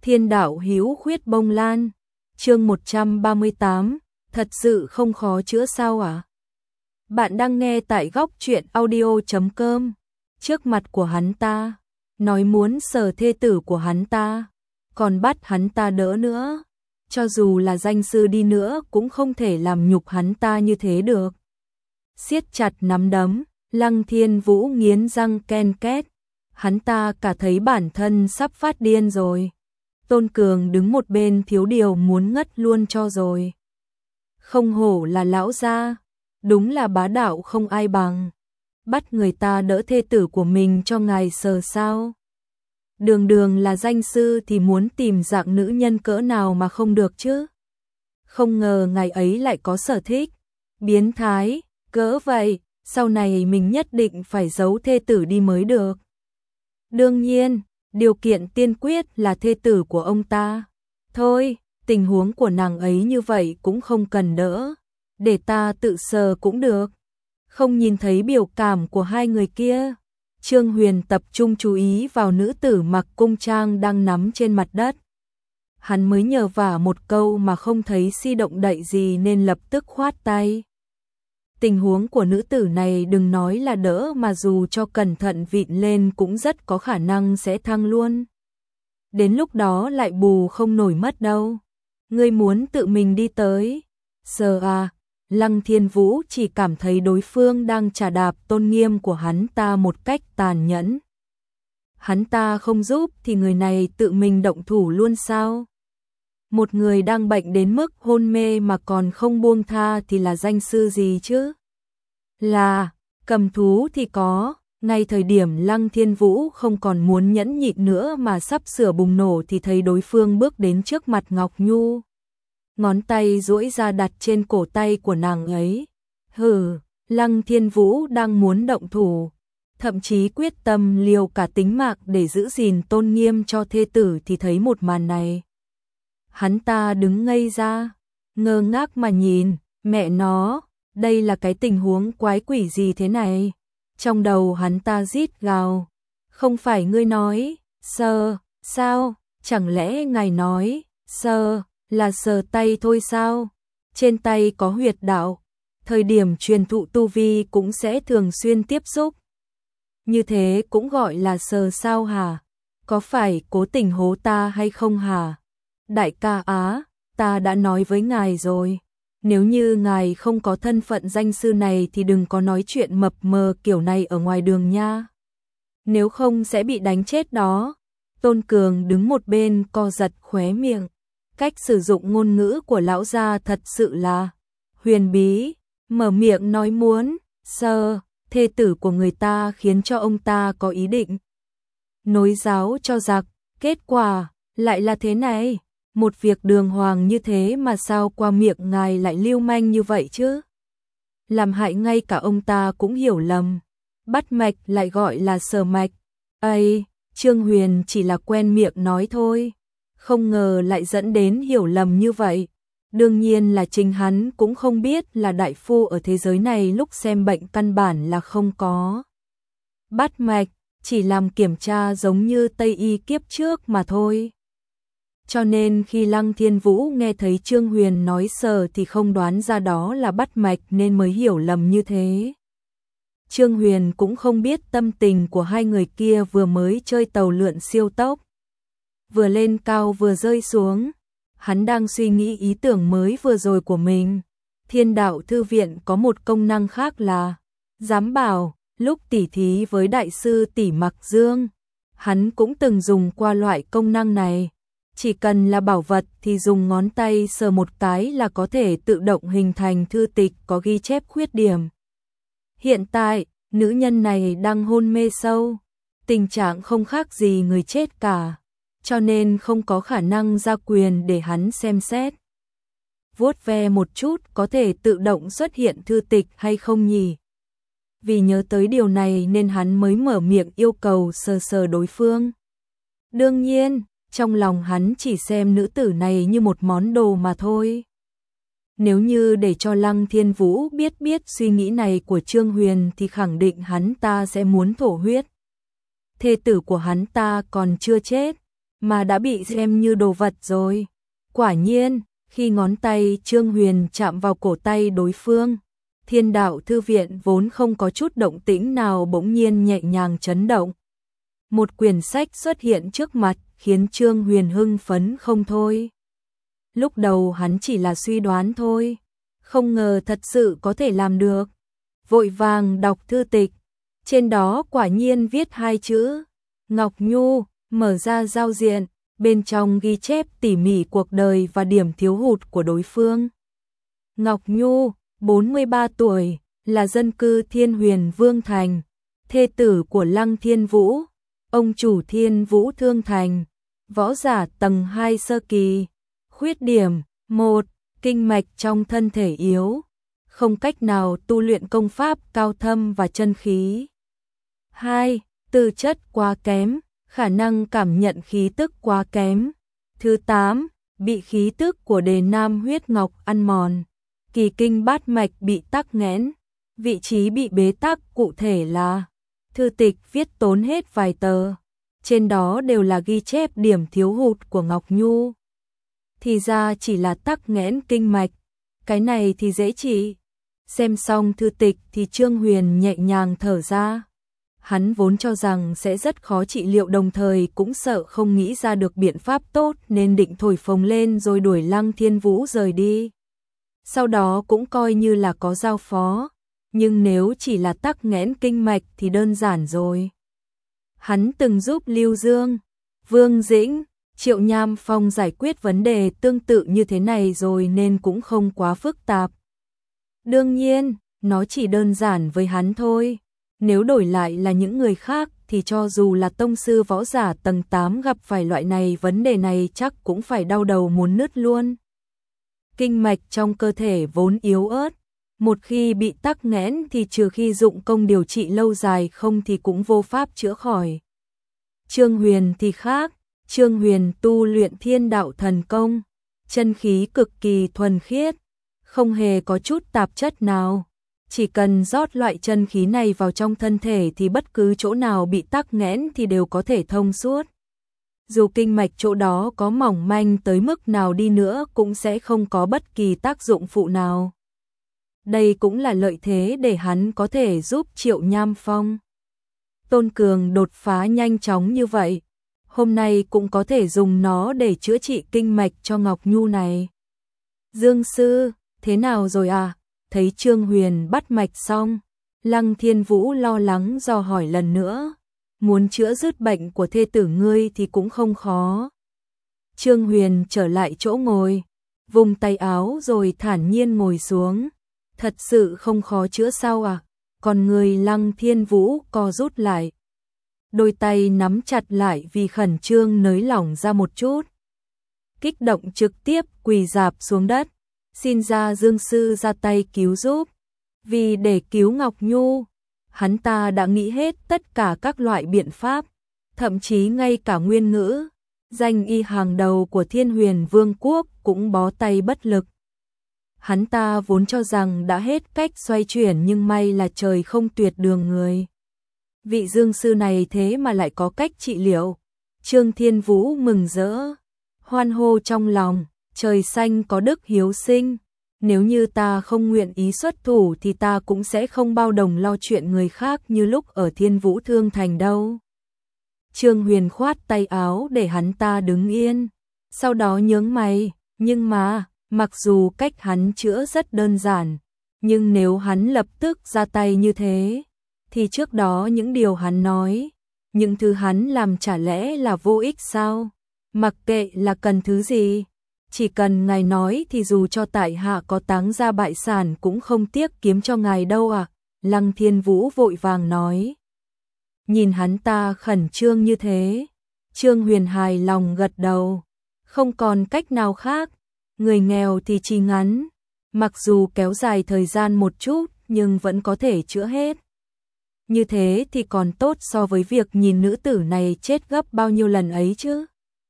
Thiên đạo hữu khuyết bông lan. Chương 138, thật sự không khó chữa sao à? Bạn đang nghe tại góc truyện audio.com. Trước mặt của hắn ta, nói muốn sờ thê tử của hắn ta, còn bắt hắn ta đỡ nữa. Cho dù là danh sư đi nữa cũng không thể làm nhục hắn ta như thế được. Siết chặt nắm đấm, Lăng Thiên Vũ nghiến răng ken két. Hắn ta cả thấy bản thân sắp phát điên rồi. Tôn Cường đứng một bên thiếu điều muốn ngất luôn cho rồi. Không hổ là lão gia, đúng là bá đạo không ai bằng. Bắt người ta đỡ thê tử của mình cho ngài sờ sao? Đường đường là danh sư thì muốn tìm dạng nữ nhân cỡ nào mà không được chứ? Không ngờ ngài ấy lại có sở thích biến thái, cỡ vậy, sau này mình nhất định phải giấu thê tử đi mới được. Đương nhiên, điều kiện tiên quyết là thê tử của ông ta. Thôi, tình huống của nàng ấy như vậy cũng không cần đỡ, để ta tự sờ cũng được. Không nhìn thấy biểu cảm của hai người kia, Trương Huyền tập trung chú ý vào nữ tử mặc cung trang đang nằm trên mặt đất. Hắn mới nhờ vả một câu mà không thấy si động đậy gì nên lập tức khoát tay. Tình huống của nữ tử này đừng nói là đỡ mà dù cho cẩn thận vịn lên cũng rất có khả năng sẽ thăng luôn. Đến lúc đó lại bù không nổi mất đâu. Ngươi muốn tự mình đi tới. Sờ à, Lăng Thiên Vũ chỉ cảm thấy đối phương đang chà đạp tôn nghiêm của hắn ta một cách tàn nhẫn. Hắn ta không giúp thì người này tự mình động thủ luôn sao? Một người đang bệnh đến mức hôn mê mà còn không buông tha thì là danh sư gì chứ? Là, cầm thú thì có, ngay thời điểm Lăng Thiên Vũ không còn muốn nhẫn nhịn nữa mà sắp sửa bùng nổ thì thấy đối phương bước đến trước mặt Ngọc Nhu. Ngón tay duỗi ra đặt trên cổ tay của nàng ấy. Hừ, Lăng Thiên Vũ đang muốn động thủ, thậm chí quyết tâm liều cả tính mạng để giữ gìn tôn nghiêm cho thê tử thì thấy một màn này. Hắn ta đứng ngây ra, ngơ ngác mà nhìn, mẹ nó, đây là cái tình huống quái quỷ gì thế này? Trong đầu hắn ta rít gào, không phải ngươi nói, sờ, sao, chẳng lẽ ngài nói, sờ, là sờ tay thôi sao? Trên tay có huyệt đạo, thời điểm truyền thụ tu vi cũng sẽ thường xuyên tiếp xúc. Như thế cũng gọi là sờ sao hả? Có phải cố tình hố ta hay không hả? Đại ca á, ta đã nói với ngài rồi. Nếu như ngài không có thân phận danh sư này thì đừng có nói chuyện mập mờ kiểu này ở ngoài đường nha. Nếu không sẽ bị đánh chết đó. Tôn Cường đứng một bên co giật khóe miệng. Cách sử dụng ngôn ngữ của lão gia thật sự là huyền bí. Mở miệng nói muốn sờ thê tử của người ta khiến cho ông ta có ý định nối giáo cho giặc. Kết quả lại là thế này. Một việc đường hoàng như thế mà sao qua miệng ngài lại lưu manh như vậy chứ? Làm hại ngay cả ông ta cũng hiểu lầm. Bắt mạch lại gọi là sờ mạch. Ây, Trương Huyền chỉ là quen miệng nói thôi. Không ngờ lại dẫn đến hiểu lầm như vậy. Đương nhiên là chính hắn cũng không biết là đại phu ở thế giới này lúc xem bệnh căn bản là không có bắt mạch, chỉ làm kiểm tra giống như Tây y kiếp trước mà thôi. Cho nên khi Lăng Thiên Vũ nghe thấy Trương Huyền nói sờ thì không đoán ra đó là bắt mạch nên mới hiểu lầm như thế. Trương Huyền cũng không biết tâm tình của hai người kia vừa mới chơi tàu lượn siêu tốc. Vừa lên cao vừa rơi xuống. Hắn đang suy nghĩ ý tưởng mới vừa rồi của mình. Thiên đạo thư viện có một công năng khác là giám bảo. Lúc tỉ thí với đại sư Tỷ Mặc Dương, hắn cũng từng dùng qua loại công năng này. Chỉ cần là bảo vật thì dùng ngón tay sờ một cái là có thể tự động hình thành thư tịch có ghi chép khuyết điểm. Hiện tại, nữ nhân này đang hôn mê sâu, tình trạng không khác gì người chết cả, cho nên không có khả năng ra quyền để hắn xem xét. Vuốt ve một chút có thể tự động xuất hiện thư tịch hay không nhỉ? Vì nhớ tới điều này nên hắn mới mở miệng yêu cầu sờ sờ đối phương. Đương nhiên, trong lòng hắn chỉ xem nữ tử này như một món đồ mà thôi. Nếu như để cho Lăng Thiên Vũ biết suy nghĩ này của Trương Huyền thì khẳng định hắn ta sẽ muốn thổ huyết. Thê tử của hắn ta còn chưa chết, mà đã bị xem như đồ vật rồi. Quả nhiên, khi ngón tay Trương Huyền chạm vào cổ tay đối phương, Thiên Đạo Thư Viện vốn không có chút động tĩnh nào bỗng nhiên nhẹ nhàng chấn động. Một quyển sách xuất hiện trước mặt, khiến Trương Huyền hưng phấn không thôi. Lúc đầu hắn chỉ là suy đoán thôi, không ngờ thật sự có thể làm được. Vội vàng đọc thư tịch, trên đó quả nhiên viết hai chữ Ngọc Nhu, mở ra giao diện, bên trong ghi chép tỉ mỉ cuộc đời và điểm thiếu hụt của đối phương. Ngọc Nhu, 43 tuổi, là dân cư Thiên Huyền Vương Thành, thê tử của Lăng Thiên Vũ, ông chủ Thiên Vũ Thương Thành, võ giả tầng 2 sơ kỳ. Khuyết điểm: 1. Kinh mạch trong thân thể yếu, không cách nào tu luyện công pháp cao thâm và chân khí. 2. Tư chất quá kém, khả năng cảm nhận khí tức quá kém. Thứ 8. Bị khí tức của Đề Nam huyết ngọc ăn mòn, kỳ kinh bát mạch bị tắc nghẽn, vị trí bị bế tắc cụ thể là. Thư tịch viết tốn hết vài tờ, trên đó đều là ghi chép điểm thiếu hụt của Ngọc Nhu. Thì ra chỉ là tắc nghẽn kinh mạch, cái này thì dễ trị. Xem xong thư tịch thì Trương Huyền nhẹ nhàng thở ra. Hắn vốn cho rằng sẽ rất khó trị liệu, đồng thời cũng sợ không nghĩ ra được biện pháp tốt nên định thổi phồng lên rồi đuổi Lăng Thiên Vũ rời đi. Sau đó cũng coi như là có giao phó, nhưng nếu chỉ là tắc nghẽn kinh mạch thì đơn giản rồi. Hắn từng giúp Lưu Dương, Vương Dĩnh, Triệu Nham Phong giải quyết vấn đề tương tự như thế này rồi nên cũng không quá phức tạp. Đương nhiên, nó chỉ đơn giản với hắn thôi. Nếu đổi lại là những người khác thì cho dù là tông sư võ giả tầng 8 gặp phải loại này vấn đề này chắc cũng phải đau đầu muốn nứt luôn. Kinh mạch trong cơ thể vốn yếu ớt, một khi bị tắc nghẽn thì trừ khi dụng công điều trị lâu dài không thì cũng vô pháp chữa khỏi. Trương Huyền thì khác, Trương Huyền tu luyện Thiên Đạo Thần Công, chân khí cực kỳ thuần khiết, không hề có chút tạp chất nào. Chỉ cần rót loại chân khí này vào trong thân thể thì bất cứ chỗ nào bị tắc nghẽn thì đều có thể thông suốt. Dù kinh mạch chỗ đó có mỏng manh tới mức nào đi nữa cũng sẽ không có bất kỳ tác dụng phụ nào. Đây cũng là lợi thế để hắn có thể giúp Triệu Nham Phong, Tôn Cường đột phá nhanh chóng như vậy. Hôm nay cũng có thể dùng nó để chữa trị kinh mạch cho Ngọc Nhu này. Dương sư, thế nào rồi à? Thấy Trương Huyền bắt mạch xong, Lăng Thiên Vũ lo lắng dò hỏi lần nữa. Muốn chữa dứt bệnh của thê tử ngươi thì cũng không khó. Trương Huyền trở lại chỗ ngồi, vùng tay áo rồi thản nhiên ngồi xuống. Thật sự không khó chữa sao à? Còn người Lăng Thiên Vũ co rút lại, đôi tay nắm chặt lại vì khẩn trương nới lỏng ra một chút. Kích động trực tiếp quỳ rạp xuống đất, xin ra Dương sư ra tay cứu giúp. Vì để cứu Ngọc Nhu, hắn ta đã nghĩ hết tất cả các loại biện pháp, thậm chí ngay cả Nguyên Ngữ, danh y hàng đầu của Thiên Huyền Vương quốc cũng bó tay bất lực. Hắn ta vốn cho rằng đã hết cách xoay chuyển nhưng may là trời không tuyệt đường người. Vị Dương sư này thế mà lại có cách trị liệu. Trương Thiên Vũ mừng rỡ, hoan hô trong lòng, trời xanh có đức hiếu sinh. Nếu như ta không nguyện ý xuất thủ thì ta cũng sẽ không bao đồng lo chuyện người khác như lúc ở Thiên Vũ Thương Thành đâu. Trương Huyền khoát tay áo để hắn ta đứng yên, sau đó nhướng mày, nhưng mà, mặc dù cách hắn chữa rất đơn giản, nhưng nếu hắn lập tức ra tay như thế, thì trước đó những điều hắn nói, những thứ hắn làm chả lẽ là vô ích sao? Mặc kệ là cần thứ gì, chỉ cần ngài nói thì dù cho tại hạ có táng ra bại sản cũng không tiếc kiếm cho ngài đâu à? Lăng Thiên Vũ vội vàng nói. Nhìn hắn ta khẩn trương như thế, Trương Huyền hài lòng gật đầu. Không còn cách nào khác, người nghèo thì chi ngắn, mặc dù kéo dài thời gian một chút nhưng vẫn có thể chữa hết. Như thế thì còn tốt so với việc nhìn nữ tử này chết gấp bao nhiêu lần ấy chứ.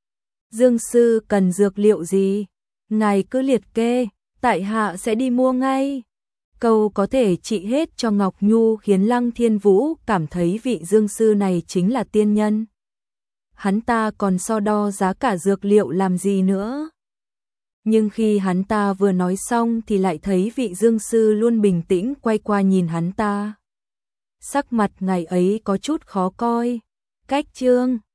Dương sư cần dược liệu gì? Ngài cứ liệt kê, tại hạ sẽ đi mua ngay. Câu có thể trị hết cho Ngọc Nhu khiến Lăng Thiên Vũ cảm thấy vị Dương sư này chính là tiên nhân. hắn ta còn so đo giá cả dược liệu làm gì nữa. Nhưng khi hắn ta vừa nói xong thì lại thấy vị dương sư luôn bình tĩnh quay qua nhìn hắn ta. Sắc mặt ngày ấy có chút khó coi. Cách chương